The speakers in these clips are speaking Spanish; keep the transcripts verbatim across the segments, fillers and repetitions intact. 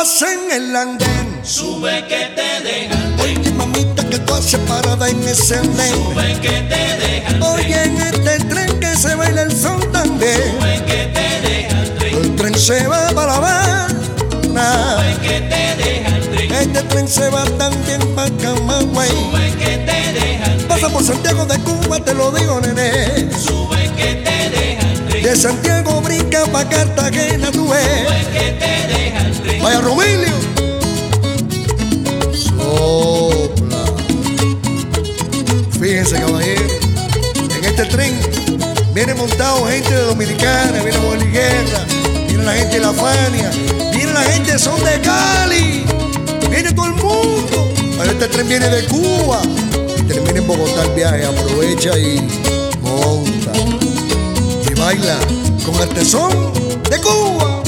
vas en el andén. Sube que te deja el tren. Oye, mamita, que tú haces parada en ese andén. Sube que te deja el tren. Oye, en este tren que se baila el son también. Sube que te deja el tren. El tren se va para La Habana. Sube que te deja el tren. Este tren se va también para Camagüey. Sube que te deja el tren. Pasa por Santiago de Cuba, te lo digo, nene. Sube que te deja el tren. De Santiago brinca pa' Cartagena, tú ves. Sube que te deja el tren. Vaya, Romilio. Sopla. Fíjense, caballero, en este tren viene montado gente de Dominicana, viene Boliguera, viene la gente de La Fania, viene la gente de Son de Cali, viene todo el mundo. Pero este tren viene de Cuba y termina en Bogotá el viaje. Aprovecha y monta y baila con el tesón de Cuba.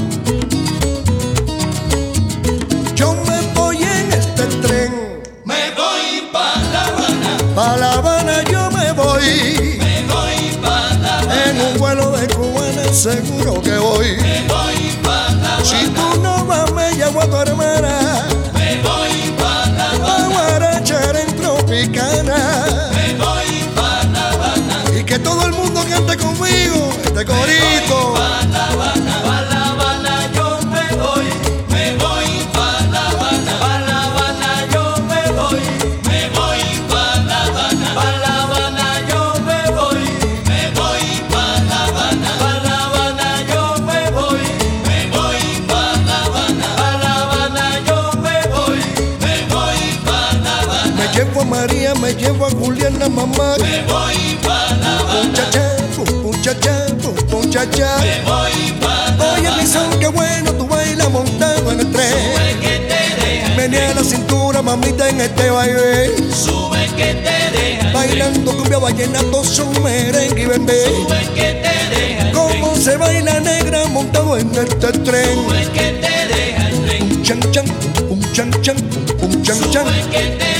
Yo me voy en este tren, Me voy pa' La Habana. pa' La Habana yo me voy. Me voy pa' La Habana. En un vuelo de cubana seguro que voy. Me voy pa' La Habana. Si tú no vas me llevo a tu hermana Me voy pa' La a Habana. guarachar en Tropicana. Me voy pa' La Habana. Y que todo el mundo cante conmigo este corito. Pa' La Habana. Pa' La Habana yo me voy. Me voy pa' La Habana. Pa' La Habana yo me voy. Me voy pa' La Habana. Pa' La Habana yo me voy. Me voy pa' La Habana. Pa' La Habana yo me voy. Me voy pa' La Habana. Pa' La Habana yo me voy. Me voy pa' La Habana. Me llevo a María, me llevo a Juliana, mamá. Me voy pa' La Habana. Muchacha, muchacha, muchacha. Me voy pa' La Oye, Habana. mi son, qué bueno tú bailas montado en el tren. Sube que te deja el Menea la cintura, mamita, en este baile. Sube que te deja el Bailando cumbia, vallenato, son merengue y bembé. Sube que te deja el Cómo se baila negra montado en este tren. Sube que te deja el tren. Pum chan chan, pum chan chan, pum chan chan. Sube que te